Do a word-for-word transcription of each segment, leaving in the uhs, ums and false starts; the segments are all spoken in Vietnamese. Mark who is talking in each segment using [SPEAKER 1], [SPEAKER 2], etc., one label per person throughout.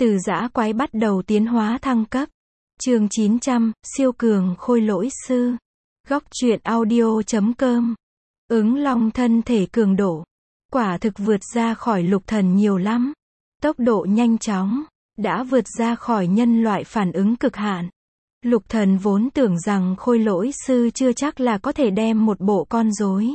[SPEAKER 1] Từ dã quái bắt đầu tiến hóa thăng cấp. Chương chín trăm, siêu cường khôi lỗi sư. Góc truyện audio chấm com. Ứng long thân thể cường độ. Quả thực vượt ra khỏi lục thần nhiều lắm. Tốc độ nhanh chóng. Đã vượt ra khỏi nhân loại phản ứng cực hạn. Lục thần vốn tưởng rằng khôi lỗi sư chưa chắc là có thể đem một bộ con rối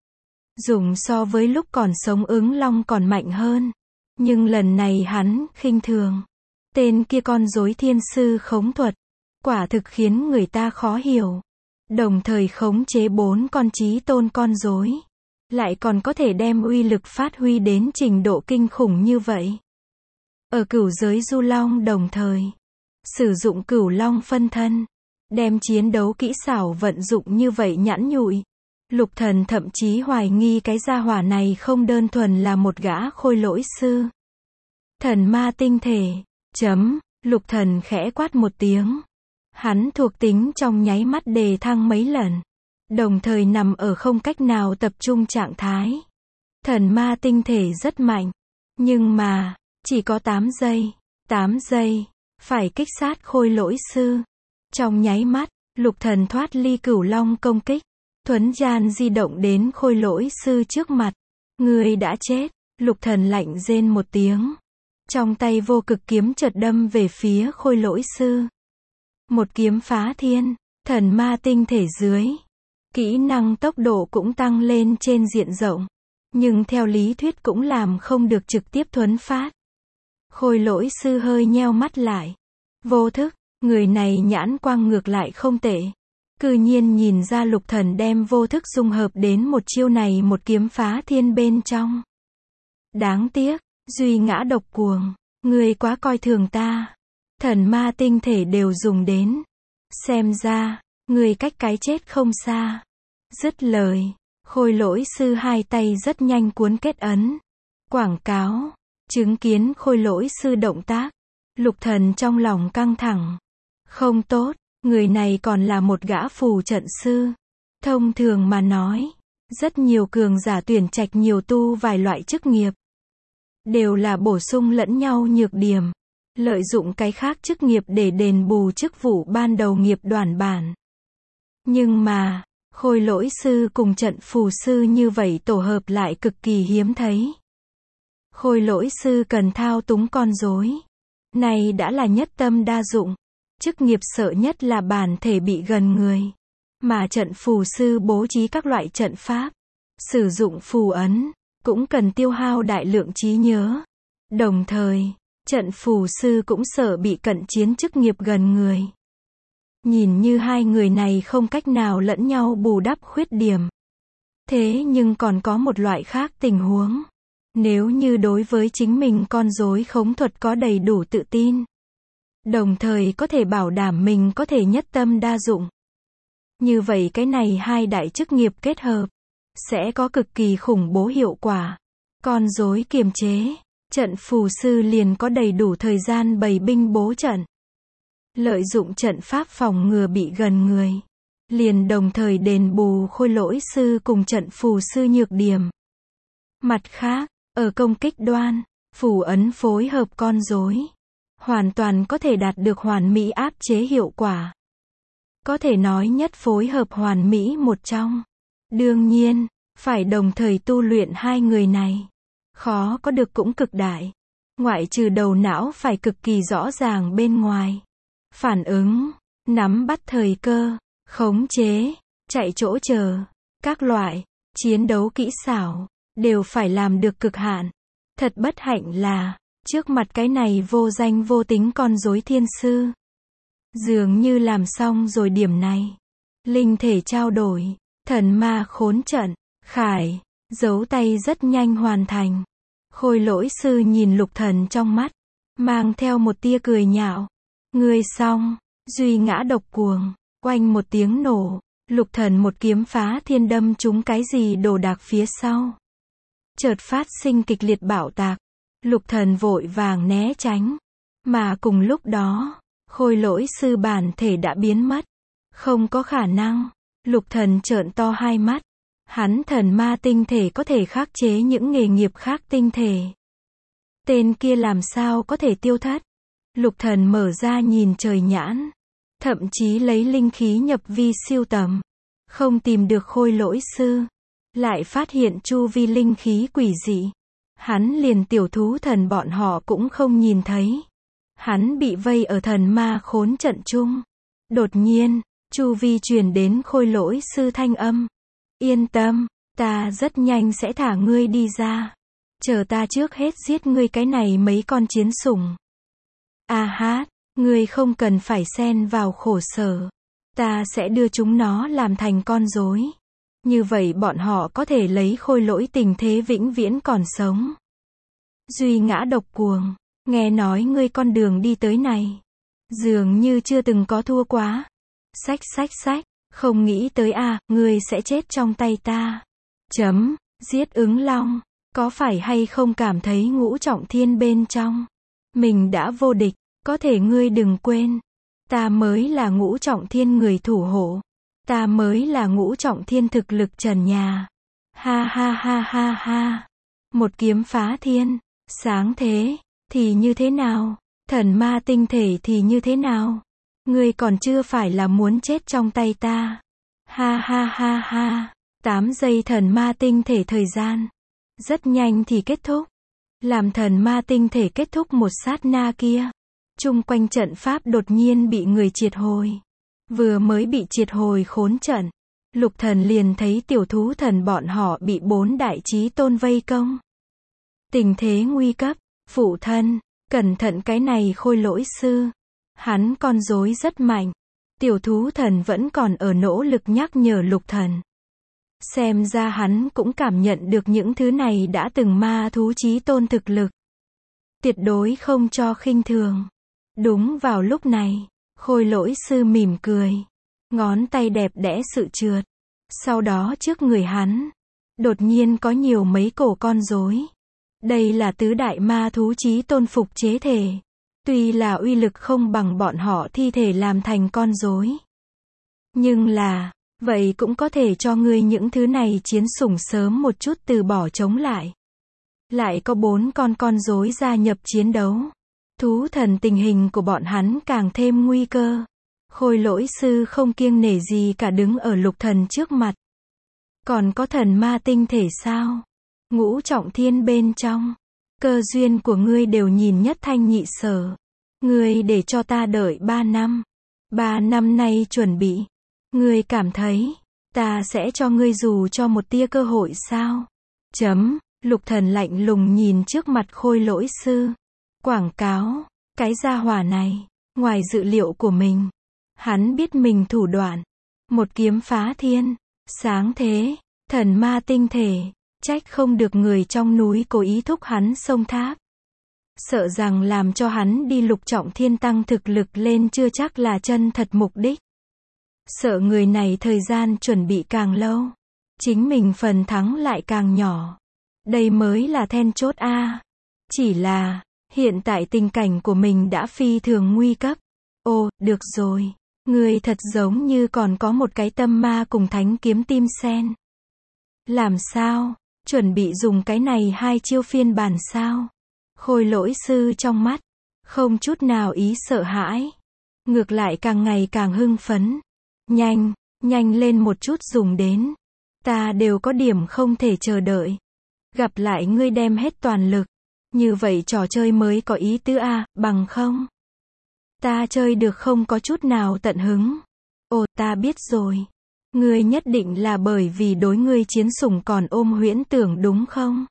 [SPEAKER 1] dùng so với lúc còn sống ứng long còn mạnh hơn. Nhưng lần này hắn khinh thường. Tên kia con rối thiên sư khống thuật. Quả thực khiến người ta khó hiểu. Đồng thời khống chế bốn con chí tôn con rối. Lại còn có thể đem uy lực phát huy đến trình độ kinh khủng như vậy. Ở cửu giới du long đồng thời. Sử dụng cửu long phân thân. Đem chiến đấu kỹ xảo vận dụng như vậy nhẵn nhụi. Lục thần thậm chí hoài nghi cái gia hỏa này không đơn thuần là một gã khôi lỗi sư. Thần ma tinh thể. Chấm. Lục thần khẽ quát một tiếng. Hắn thuộc tính trong nháy mắt đề thăng mấy lần. Đồng thời nằm ở không cách nào tập trung trạng thái. Thần ma tinh thể rất mạnh. Nhưng mà, chỉ có tám giây. tám giây. Phải kích sát khôi lỗi sư. Trong nháy mắt, lục thần thoát ly cửu long công kích. Thuấn gian di động đến khôi lỗi sư trước mặt. Người đã chết. Lục thần lạnh rên một tiếng. Trong tay vô cực kiếm chợt đâm về phía khôi lỗi sư. Một kiếm phá thiên. Thần ma tinh thể dưới. Kỹ năng tốc độ cũng tăng lên trên diện rộng. Nhưng theo lý thuyết cũng làm không được trực tiếp thuấn phát. Khôi lỗi sư hơi nheo mắt lại. Vô thức, người này nhãn quang ngược lại không tệ. Cư nhiên nhìn ra lục thần đem vô thức dung hợp đến một chiêu này một kiếm phá thiên bên trong. Đáng tiếc, duy ngã độc cuồng, người quá coi thường ta. Thần ma tinh thể đều dùng đến. Xem ra, người cách cái chết không xa. Dứt lời, khôi lỗi sư hai tay rất nhanh cuốn kết ấn. Quảng cáo, chứng kiến khôi lỗi sư động tác. Lục thần trong lòng căng thẳng. Không tốt, người này còn là một gã phù trận sư. Thông thường mà nói, rất nhiều cường giả tuyển trạch nhiều tu vài loại chức nghiệp. Đều là bổ sung lẫn nhau nhược điểm. Lợi dụng cái khác chức nghiệp để đền bù chức vụ ban đầu nghiệp đoàn bản. Nhưng mà, khôi lỗi sư cùng trận phù sư như vậy tổ hợp lại cực kỳ hiếm thấy. Khôi lỗi sư cần thao túng con rối. Này đã là nhất tâm đa dụng. Chức nghiệp sợ nhất là bản thể bị gần người. Mà trận phù sư bố trí các loại trận pháp. Sử dụng phù ấn. Cũng cần tiêu hao đại lượng trí nhớ. Đồng thời, trận phù sư cũng sợ bị cận chiến chức nghiệp gần người. Nhìn như hai người này không cách nào lẫn nhau bù đắp khuyết điểm. Thế nhưng còn có một loại khác tình huống. Nếu như đối với chính mình con rối khống thuật có đầy đủ tự tin. Đồng thời có thể bảo đảm mình có thể nhất tâm đa dụng. Như vậy cái này hai đại chức nghiệp kết hợp. Sẽ có cực kỳ khủng bố hiệu quả. Con rối kiềm chế. Trận phù sư liền có đầy đủ thời gian bày binh bố trận. Lợi dụng trận pháp phòng ngừa bị gần người. Liền đồng thời đền bù khôi lỗi sư cùng trận phù sư nhược điểm. Mặt khác, ở công kích đoan, phù ấn phối hợp con rối. Hoàn toàn có thể đạt được hoàn mỹ áp chế hiệu quả. Có thể nói nhất phối hợp hoàn mỹ một trong. Đương nhiên, phải đồng thời tu luyện hai người này. Khó có được cũng cực đại. Ngoại trừ đầu não phải cực kỳ rõ ràng bên ngoài. Phản ứng, nắm bắt thời cơ, khống chế, chạy chỗ chờ, các loại, chiến đấu kỹ xảo, đều phải làm được cực hạn. Thật bất hạnh là, trước mặt cái này vô danh vô tính con rối thiên sư. Dường như làm xong rồi điểm này. Linh thể trao đổi, thần ma khốn trận, khải, giấu tay rất nhanh hoàn thành. Khôi lỗi sư nhìn lục thần trong mắt, mang theo một tia cười nhạo. Ngươi xong, duy ngã độc cuồng, oanh một tiếng nổ, lục thần một kiếm phá thiên đâm trúng cái gì đồ đạc phía sau. Chợt phát sinh kịch liệt bạo tạc, lục thần vội vàng né tránh. Mà cùng lúc đó, khôi lỗi sư bản thể đã biến mất. Không có khả năng, lục thần trợn to hai mắt. Hắn thần ma tinh thể có thể khắc chế những nghề nghiệp khác tinh thể. Tên kia làm sao có thể tiêu thất? Lục thần mở ra nhìn trời nhãn. Thậm chí lấy linh khí nhập vi siêu tầm. Không tìm được khôi lỗi sư. Lại phát hiện chu vi linh khí quỷ dị. Hắn liền tiểu thú thần bọn họ cũng không nhìn thấy. Hắn bị vây ở thần ma khốn trận chung. Đột nhiên, chu vi truyền đến khôi lỗi sư thanh âm. Yên tâm, ta rất nhanh sẽ thả ngươi đi ra. Chờ ta trước hết giết ngươi cái này mấy con chiến sủng. A hát, ngươi không cần phải xen vào khổ sở. Ta sẽ đưa chúng nó làm thành con rối. Như vậy bọn họ có thể lấy khôi lỗi tình thế vĩnh viễn còn sống. Duy ngã độc cuồng, nghe nói ngươi con đường đi tới này. Dường như chưa từng có thua quá. Xách xách xách, không nghĩ tới a, à, ngươi sẽ chết trong tay ta. Chấm, giết ứng long, có phải hay không cảm thấy ngũ trọng thiên bên trong. Mình đã vô địch, có thể ngươi đừng quên. Ta mới là ngũ trọng thiên người thủ hộ. Ta mới là ngũ trọng thiên thực lực trần nhà. Ha ha ha ha ha. Một kiếm phá thiên. Sáng thế, thì như thế nào? Thần ma tinh thể thì như thế nào? Ngươi còn chưa phải là muốn chết trong tay ta. Ha ha ha ha. Tám giây thần ma tinh thể thời gian. Rất nhanh thì kết thúc. Làm thần ma tinh thể kết thúc một sát na kia. Chung quanh trận pháp đột nhiên bị người triệt hồi. Vừa mới bị triệt hồi khốn trận. Lục thần liền thấy tiểu thú thần bọn họ bị bốn đại chí tôn vây công. Tình thế nguy cấp. Phụ thân, cẩn thận cái này khôi lỗi sư. Hắn con rối rất mạnh. Tiểu thú thần vẫn còn ở nỗ lực nhắc nhở lục thần. Xem ra hắn cũng cảm nhận được những thứ này đã từng ma thú chí tôn thực lực. Tuyệt đối không cho khinh thường. Đúng vào lúc này, khôi lỗi sư mỉm cười. Ngón tay đẹp đẽ sự trượt. Sau đó trước người hắn, đột nhiên có nhiều mấy cổ con rối. Đây là tứ đại ma thú chí tôn phục chế thể. Tuy là uy lực không bằng bọn họ thi thể làm thành con rối. Nhưng là, vậy cũng có thể cho ngươi những thứ này chiến sủng sớm một chút từ bỏ chống lại. Lại có bốn con con rối gia nhập chiến đấu. Thú thần tình hình của bọn hắn càng thêm nguy cơ. Khôi lỗi sư không kiêng nể gì cả đứng ở lục thần trước mặt. Còn có thần ma tinh thể sao? Ngũ trọng thiên bên trong. Cơ duyên của ngươi đều nhìn nhất thanh nhị sở. Ngươi để cho ta đợi ba năm. Ba năm nay chuẩn bị. Ngươi cảm thấy, ta sẽ cho ngươi dù cho một tia cơ hội sao? Chấm, lục thần lạnh lùng nhìn trước mặt khôi lỗi sư. Quảng cáo, cái gia hỏa này, ngoài dự liệu của mình. Hắn biết mình thủ đoạn. Một kiếm phá thiên, sáng thế, thần ma tinh thể. Trách không được người trong núi cố ý thúc hắn xông tháp. Sợ rằng làm cho hắn đi lục trọng thiên tăng thực lực lên chưa chắc là chân thật mục đích. Sợ người này thời gian chuẩn bị càng lâu. Chính mình phần thắng lại càng nhỏ. Đây mới là then chốt a. Chỉ là, hiện tại tình cảnh của mình đã phi thường nguy cấp. Ồ, được rồi. Người thật giống như còn có một cái tâm ma cùng thánh kiếm tim sen. Làm sao? Chuẩn bị dùng cái này hai chiêu phiên bản sao? Khôi lỗi sư trong mắt, không chút nào ý sợ hãi. Ngược lại càng ngày càng hưng phấn. Nhanh, nhanh lên một chút dùng đến. Ta đều có điểm không thể chờ đợi. Gặp lại ngươi đem hết toàn lực. Như vậy trò chơi mới có ý tứ a, bằng không? Ta chơi được không có chút nào tận hứng. Ồ, ta biết rồi. Ngươi nhất định là bởi vì đối ngươi chiến sủng còn ôm huyễn tưởng đúng không?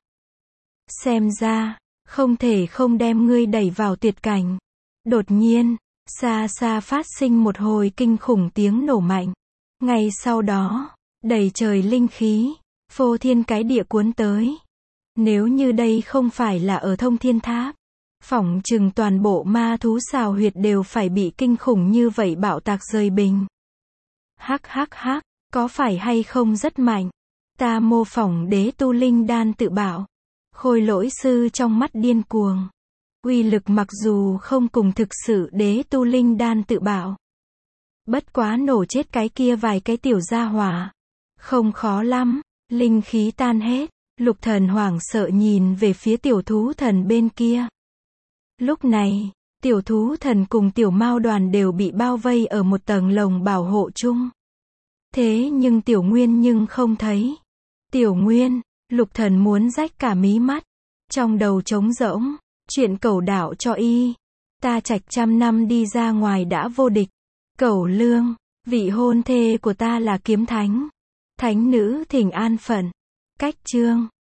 [SPEAKER 1] Xem ra, không thể không đem ngươi đẩy vào tuyệt cảnh. Đột nhiên, xa xa phát sinh một hồi kinh khủng tiếng nổ mạnh. Ngay sau đó, đầy trời linh khí, phô thiên cái địa cuốn tới. Nếu như đây không phải là ở thông thiên tháp, phỏng chừng toàn bộ ma thú xào huyệt đều phải bị kinh khủng như vậy bạo tạc rơi bình. Hắc hắc hắc, có phải hay không rất mạnh? Ta mô phỏng đế tu linh đan tự bảo. Khôi lỗi sư trong mắt điên cuồng. Uy lực mặc dù không cùng thực sự đế tu linh đan tự bảo. Bất quá nổ chết cái kia vài cái tiểu gia hỏa. Không khó lắm, linh khí tan hết. Lục thần hoảng sợ nhìn về phía tiểu thú thần bên kia. Lúc này, Tiểu thú thần cùng tiểu mao đoàn đều bị bao vây ở một tầng lồng bảo hộ chung. Thế nhưng tiểu nguyên nhưng không thấy. Tiểu nguyên, lục thần muốn rách cả mí mắt. Trong đầu trống rỗng, chuyện cẩu đạo cho y. Ta trạch trăm năm đi ra ngoài đã vô địch. Cẩu lương, vị hôn thê của ta là kiếm thánh. Thánh nữ thỉnh an phận. Cách chương